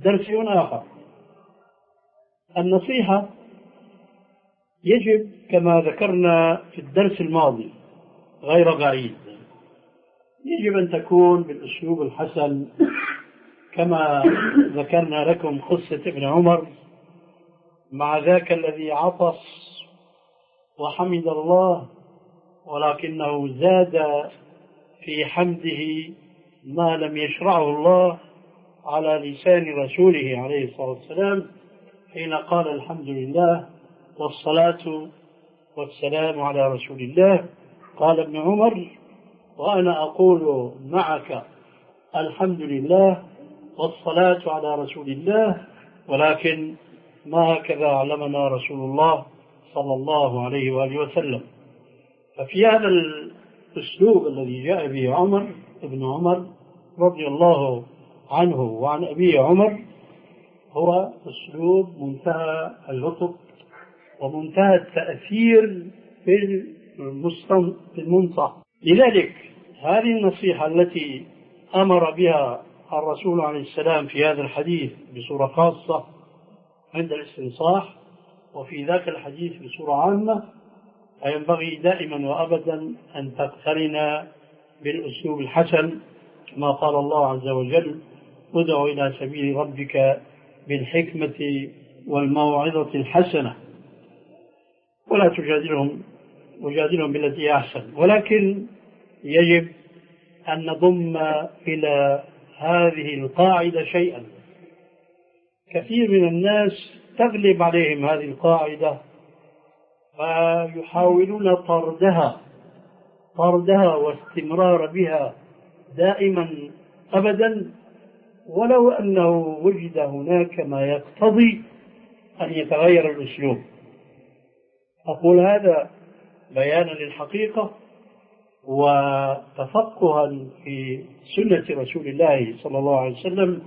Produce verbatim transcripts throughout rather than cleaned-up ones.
درس آخر. النصيحة يجب كما ذكرنا في الدرس الماضي غير بعيد، يجب أن تكون بالأسلوب الحسن كما ذكرنا لكم قصة ابن عمر مع ذاك الذي عطس وحمد الله، ولكنه زاد في حمده ما لم يشرعه الله على لسان رسوله عليه الصلاة والسلام حين قال الحمد لله والصلاة والسلام على رسول الله. قال ابن عمر: وأنا أقول معك الحمد لله والصلاة على رسول الله، ولكن ما هكذا علمنا رسول الله صلى الله عليه وآله وسلم. ففي هذا الأسلوب الذي جاء به عمر ابن عمر رضي الله عنه وعن أبي عمر هو أسلوب منتهى اللطف ومنتهى التأثير في المنصح. لذلك هذه النصيحة التي أمر بها الرسول عليه السلام في هذا الحديث بصورة خاصة عند الاستنصاح، وفي ذاك الحديث بصورة عامة، فينبغي دائما وأبدا أن تقترن بالأسلوب الحسن كما قال الله عز وجل: ادع إلى سبيل ربك بالحكمة والموعظة الحسنة ولا تجادلهم وجادلهم بالتي أحسن. ولكن يجب أن نضم إلى هذه القاعدة شيئا. كثير من الناس تغلب عليهم هذه القاعدة فيحاولون طردها طردها واستمرار بها دائما أبدا، ولو أنه وجد هناك ما يقتضي أن يتغير الأسلوب. أقول هذا بيانا للحقيقة وتفقها في سنة رسول الله صلى الله عليه وسلم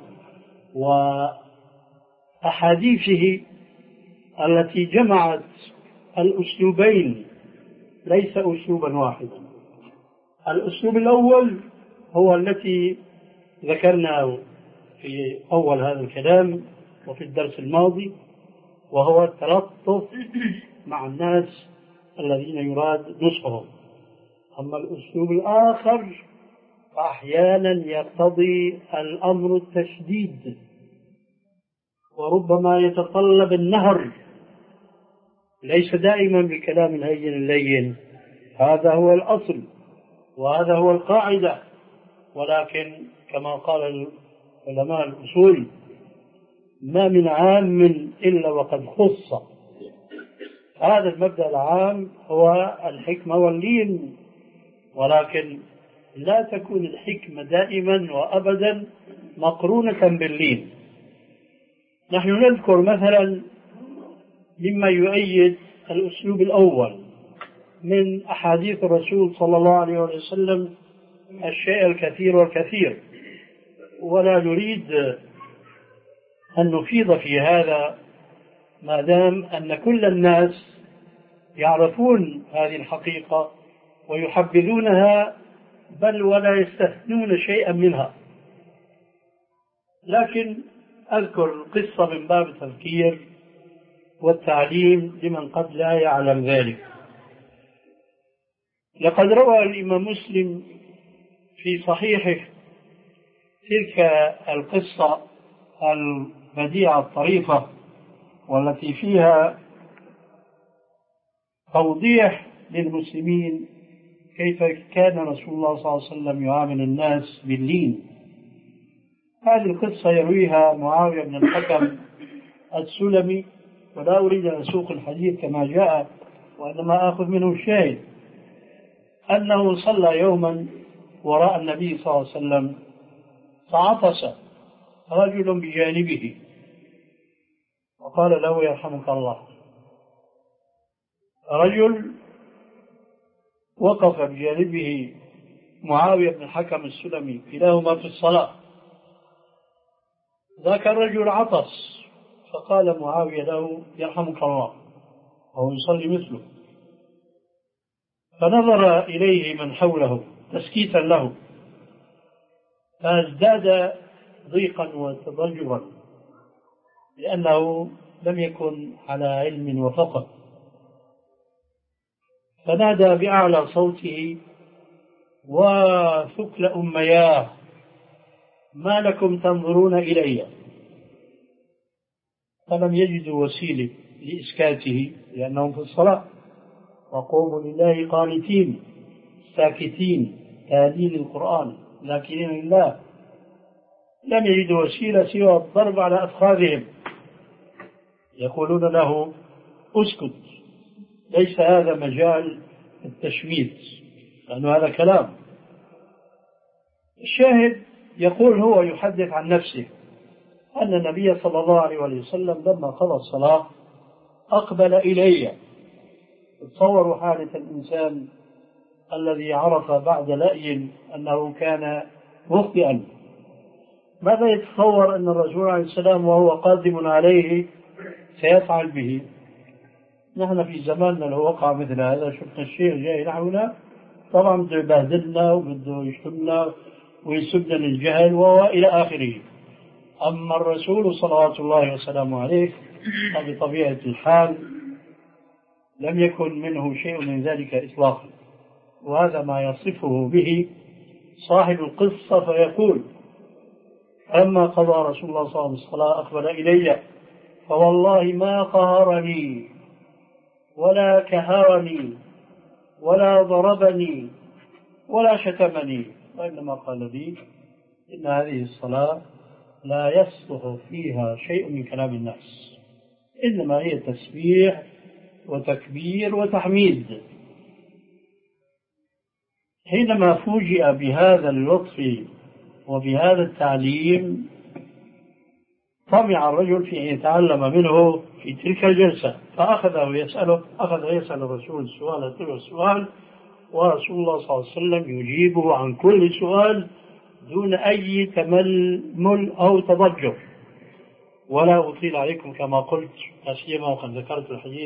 وأحاديثه التي جمعت الأسلوبين، ليس أسلوبا واحدا. الأسلوب الأول هو التي ذكرناه في أول هذا الكلام وفي الدرس الماضي، وهو التلطف مع الناس الذين يراد نصحهم. أما الأسلوب الآخر فأحيانا يقتضي الأمر التشديد وربما يتطلب النهر، ليس دائما بالكلام الهين اللين. هذا هو الأصل وهذا هو القاعدة، ولكن كما قال علماء الأصول: ما من عام إلا وقد خص. هذا المبدأ العام هو الحكمة واللين، ولكن لا تكون الحكمة دائما وأبدا مقرونة باللين. نحن نذكر مثلا مما يؤيد الأسلوب الأول من أحاديث الرسول صلى الله عليه وسلم الشيء الكثير والكثير، ولا نريد أن نفيض في هذا ما دام أن كل الناس يعرفون هذه الحقيقة ويحبذونها، بل ولا يستثنون شيئا منها. لكن أذكر قصة من باب التذكير والتعليم لمن قد لا يعلم ذلك. لقد روى الإمام مسلم في صحيحه تلك القصة البديعة الطريفة والتي فيها توضيح للمسلمين كيف كان رسول الله صلى الله عليه وسلم يعامل الناس باللين. هذه القصة يرويها معاوية بن الحكم السلمي، ولا أريد أن أسوق الحديث كما جاء وإنما آخذ منه الشاهد، أنه صلى يوما وراء النبي صلى الله عليه وسلم فعطس رجل بجانبه وقال له: يرحمك الله. رجل وقف بجانبه معاوية بن الحكم السلمي، كلاهما في الصلاة. ذاك الرجل عطس فقال معاوية له: يرحمك الله، وهو يصلي مثله. فنظر إليه من حوله تسكيتا له، فازداد ضيقا وتضجرا لأنه لم يكن على علم وفقه، فنادى بأعلى صوته: وثكل أمياه، ما لكم تنظرون إلي؟ فلم يجدوا وسيلة لإسكاته لأنهم في الصلاة، وقوموا لله قانتين ساكتين تالين القرآن لكنين لله، لم يجدوا وسيلة سوى الضرب على أفخاذهم، يقولون له: اسكت، ليس هذا مجال التشميت لأنه هذا كلام. الشاهد يقول هو يحدث عن نفسه أن النبي صلى الله عليه وسلم لما قضى الصلاة أقبل إلي. تصوروا حالة الإنسان الذي عرف بعد لأي أنه كان مخطئا، ماذا يتصور أن الرسول عليه السلام وهو قادم عليه سيفعل به؟ نحن في زماننا لو وقع مثل هذا، شفنا الشيخ جاي نحونا طبعا بده يبهدلنا وبده يشتمنا ويسبنا للجهل وإلى آخره. أما الرسول صلوات الله وسلامه عليه بطبيعة الحال لم يكن منه شيء من ذلك إطلاقا، وهذا ما يصفه به صاحب القصة فيقول: أما قضى رسول الله صلى الله عليه وسلم الصلاة أقبل إلي فوالله ما قهرني ولا كهرني ولا ضربني ولا شتمني، وإنما قال لي: إن هذه الصلاة لا يصلح فيها شيء من كلام الناس، إنما هي تسبيح وتكبير وتحميد. حينما فوجئ بهذا اللطف وبهذا التعليم طمع الرجل في أن يتعلم منه في تلك الجلسة، فأخذه يسأله، أخذ يسأل الرسول السؤال تلو السؤال، ورسول الله صلى الله عليه وسلم يجيبه عن كل سؤال دون أي تململ أو تضجر. ولا أطيل عليكم كما قلت، لا سيما وقد ذكرت الحديث